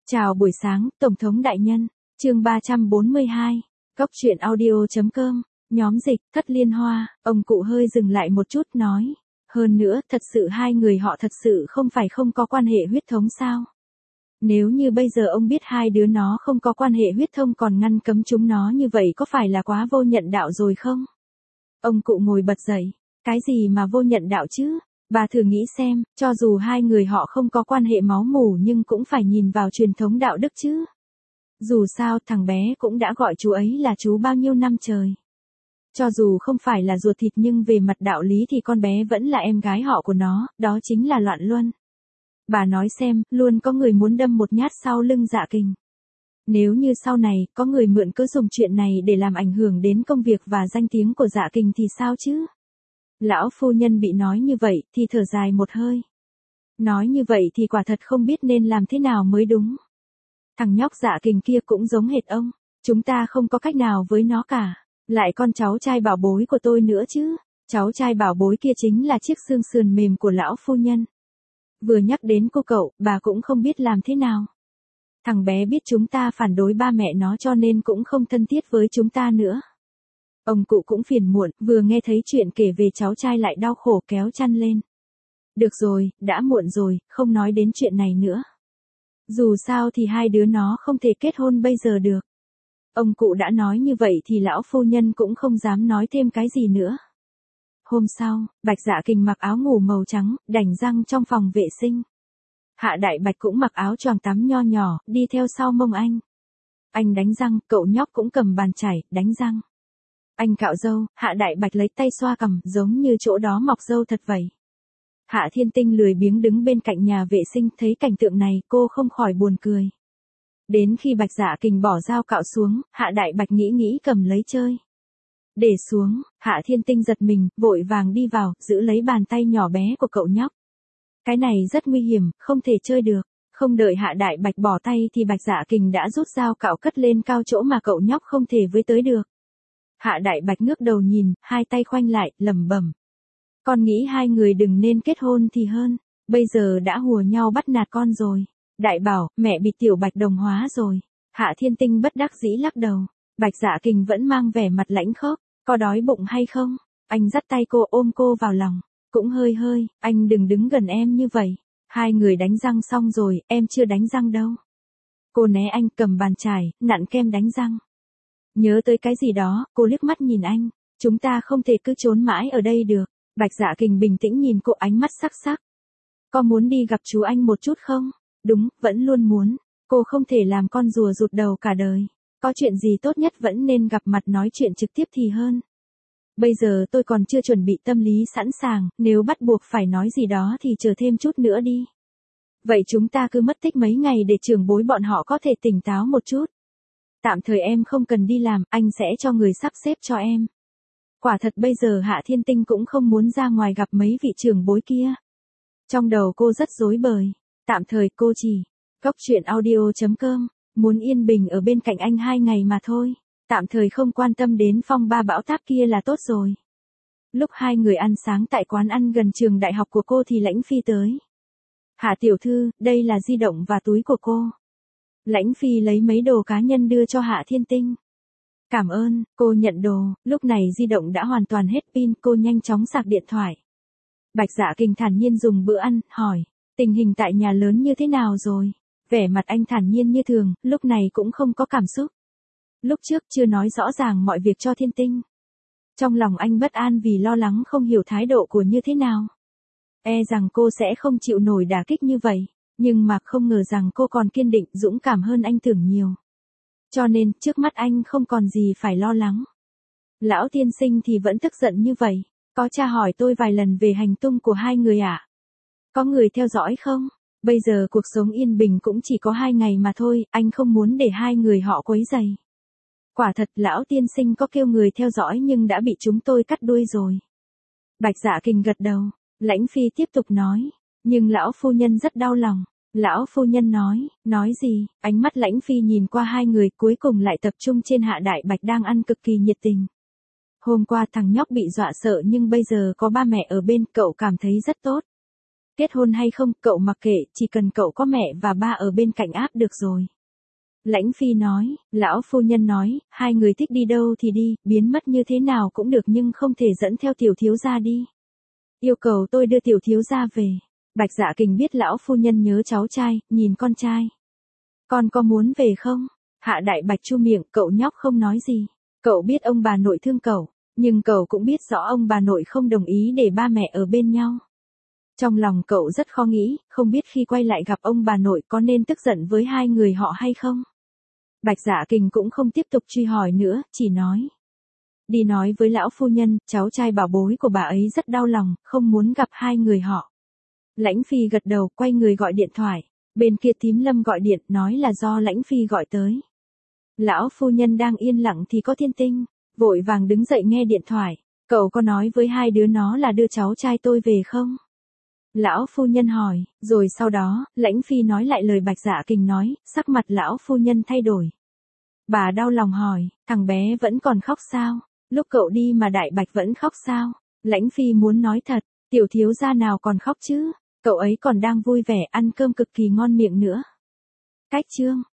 Chào buổi sáng, Tổng thống đại nhân. Chương 342. Góc truyện audio.com. Nhóm dịch, Thất Liên Hoa. Ông cụ hơi dừng lại một chút nói. Hơn nữa, thật sự hai người họ thật sự không phải không có quan hệ huyết thống sao? Nếu như bây giờ ông biết hai đứa nó không có quan hệ huyết thống còn ngăn cấm chúng nó như vậy có phải là quá vô nhận đạo rồi không? Ông cụ ngồi bật dậy. Cái gì mà vô nhận đạo chứ? Bà thử nghĩ xem, cho dù hai người họ không có quan hệ máu mủ nhưng cũng phải nhìn vào truyền thống đạo đức chứ. Dù sao thằng bé cũng đã gọi chú ấy là chú bao nhiêu năm trời. Cho dù không phải là ruột thịt nhưng về mặt đạo lý thì con bé vẫn là em gái họ của nó, đó chính là Loạn Luân. Bà nói xem, luôn có người muốn đâm một nhát sau lưng Dạ Kình. Nếu như sau này, có người mượn cớ dùng chuyện này để làm ảnh hưởng đến công việc và danh tiếng của Dạ Kình thì sao chứ? Lão phu nhân bị nói như vậy thì thở dài một hơi. Nói như vậy thì quả thật không biết nên làm thế nào mới đúng. Thằng nhóc Dạ Kình kia cũng giống hệt ông. Chúng ta không có cách nào với nó cả. Lại con cháu trai bảo bối của tôi nữa chứ. Cháu trai bảo bối kia chính là chiếc xương sườn mềm của lão phu nhân. Vừa nhắc đến cô cậu, bà cũng không biết làm thế nào. Thằng bé biết chúng ta phản đối ba mẹ nó cho nên cũng không thân thiết với chúng ta nữa. Ông cụ cũng phiền muộn, vừa nghe thấy chuyện kể về cháu trai lại đau khổ kéo chăn lên. Được rồi, đã muộn rồi, không nói đến chuyện này nữa. Dù sao thì hai đứa nó không thể kết hôn bây giờ được. Ông cụ đã nói như vậy thì lão phu nhân cũng không dám nói thêm cái gì nữa. Hôm sau, Bạch Dạ Kình mặc áo ngủ màu trắng, đánh răng trong phòng vệ sinh. Hạ Đại Bạch cũng mặc áo choàng tắm nho nhỏ, đi theo sau mông anh. Anh đánh răng, cậu nhóc cũng cầm bàn chải, đánh răng. Anh cạo râu, Hạ Đại Bạch lấy tay xoa cằm, giống như chỗ đó mọc râu thật vậy. Hạ Thiên Tinh lười biếng đứng bên cạnh nhà vệ sinh, thấy cảnh tượng này, cô không khỏi buồn cười. Đến khi Bạch Dạ Kình bỏ dao cạo xuống, Hạ Đại Bạch nghĩ cầm lấy chơi. Để xuống, Hạ Thiên Tinh giật mình, vội vàng đi vào, giữ lấy bàn tay nhỏ bé của cậu nhóc. Cái này rất nguy hiểm, không thể chơi được. Không đợi Hạ Đại Bạch bỏ tay thì Bạch Dạ Kình đã rút dao cạo cất lên cao chỗ mà cậu nhóc không thể với tới được. Hạ Đại Bạch ngước đầu nhìn, hai tay khoanh lại, lẩm bẩm. Con nghĩ hai người đừng nên kết hôn thì hơn, bây giờ đã hùa nhau bắt nạt con rồi. Đại bảo, mẹ bị Tiểu Bạch đồng hóa rồi. Hạ Thiên Tinh bất đắc dĩ lắc đầu. Bạch Dạ Kình vẫn mang vẻ mặt lãnh khốc, có đói bụng hay không? Anh dắt tay cô ôm cô vào lòng. Cũng hơi, anh đừng đứng gần em như vậy. Hai người đánh răng xong rồi, em chưa đánh răng đâu. Cô né anh cầm bàn chải, nặn kem đánh răng. Nhớ tới cái gì đó, cô liếc mắt nhìn anh. Chúng ta không thể cứ trốn mãi ở đây được. Bạch Dạ Kình bình tĩnh nhìn cô ánh mắt sắc sắc. Có muốn đi gặp chú anh một chút không? Đúng, vẫn luôn muốn. Cô không thể làm con rùa rụt đầu cả đời. Có chuyện gì tốt nhất vẫn nên gặp mặt nói chuyện trực tiếp thì hơn. Bây giờ tôi còn chưa chuẩn bị tâm lý sẵn sàng, nếu bắt buộc phải nói gì đó thì chờ thêm chút nữa đi. Vậy chúng ta cứ mất tích mấy ngày để trưởng bối bọn họ có thể tỉnh táo một chút. Tạm thời em không cần đi làm, anh sẽ cho người sắp xếp cho em. Quả thật bây giờ Hạ Thiên Tinh cũng không muốn ra ngoài gặp mấy vị trưởng bối kia. Trong đầu cô rất rối bời. Tạm thời cô chỉ, góc truyện audio.com, muốn yên bình ở bên cạnh anh 2 ngày mà thôi. Tạm thời không quan tâm đến phong ba bão táp kia là tốt rồi. Lúc hai người ăn sáng tại quán ăn gần trường đại học của cô thì Lãnh Phi tới. Hạ tiểu thư, đây là di động và túi của cô. Lãnh Phi lấy mấy đồ cá nhân đưa cho Hạ Thiên Tinh. Cảm ơn, cô nhận đồ, lúc này di động đã hoàn toàn hết pin, cô nhanh chóng sạc điện thoại. Bạch Dạ Kình thản nhiên dùng bữa ăn, hỏi, tình hình tại nhà lớn như thế nào rồi? Vẻ mặt anh thản nhiên như thường, lúc này cũng không có cảm xúc. Lúc trước chưa nói rõ ràng mọi việc cho Thiên Tinh. Trong lòng anh bất an vì lo lắng không hiểu thái độ của như thế nào. E rằng cô sẽ không chịu nổi đả kích như vậy, nhưng mà không ngờ rằng cô còn kiên định, dũng cảm hơn anh tưởng nhiều. Cho nên, trước mắt anh không còn gì phải lo lắng. Lão tiên sinh thì vẫn tức giận như vậy, có tra hỏi tôi vài lần về hành tung của hai người ạ. Có người theo dõi không? Bây giờ cuộc sống yên bình cũng chỉ có 2 ngày mà thôi, anh không muốn để hai người họ quấy rầy. Quả thật lão tiên sinh có kêu người theo dõi nhưng đã bị chúng tôi cắt đuôi rồi. Bạch Dạ Kình gật đầu, Lãnh Phi tiếp tục nói, nhưng lão phu nhân rất đau lòng. Lão phu nhân nói gì? Ánh mắt Lãnh Phi nhìn qua hai người cuối cùng lại tập trung trên Hạ Đại Bạch đang ăn cực kỳ nhiệt tình. Hôm qua thằng nhóc bị dọa sợ nhưng bây giờ có ba mẹ ở bên cậu cảm thấy rất tốt. Kết hôn hay không, cậu mặc kệ, chỉ cần cậu có mẹ và ba ở bên cạnh áp được rồi. Lãnh Phi nói, lão phu nhân nói, hai người thích đi đâu thì đi, biến mất như thế nào cũng được nhưng không thể dẫn theo tiểu thiếu gia đi. Yêu cầu tôi đưa tiểu thiếu gia về. Bạch Dạ Kình biết lão phu nhân nhớ cháu trai, nhìn con trai. Con có muốn về không? Hạ Đại Bạch chu miệng, cậu nhóc không nói gì. Cậu biết ông bà nội thương cậu, nhưng cậu cũng biết rõ ông bà nội không đồng ý để ba mẹ ở bên nhau. Trong lòng cậu rất khó nghĩ, không biết khi quay lại gặp ông bà nội có nên tức giận với hai người họ hay không. Bạch Dạ Kình cũng không tiếp tục truy hỏi nữa, chỉ nói. Đi nói với lão phu nhân, cháu trai bảo bối của bà ấy rất đau lòng, không muốn gặp hai người họ. Lãnh Phi gật đầu, quay người gọi điện thoại. Bên kia Thím Lâm gọi điện, nói là do Lãnh Phi gọi tới. Lão phu nhân đang yên lặng thì có Thiên Tinh, vội vàng đứng dậy nghe điện thoại. Cậu có nói với hai đứa nó là đưa cháu trai tôi về không? Lão phu nhân hỏi, rồi sau đó, Lãnh Phi nói lại lời Bạch Dạ Kình nói, sắc mặt lão phu nhân thay đổi. Bà đau lòng hỏi, thằng bé vẫn còn khóc sao? Lúc cậu đi mà Đại Bạch vẫn khóc sao? Lãnh Phi muốn nói thật, tiểu thiếu gia nào còn khóc chứ? Cậu ấy còn đang vui vẻ ăn cơm cực kỳ ngon miệng nữa. Cách chương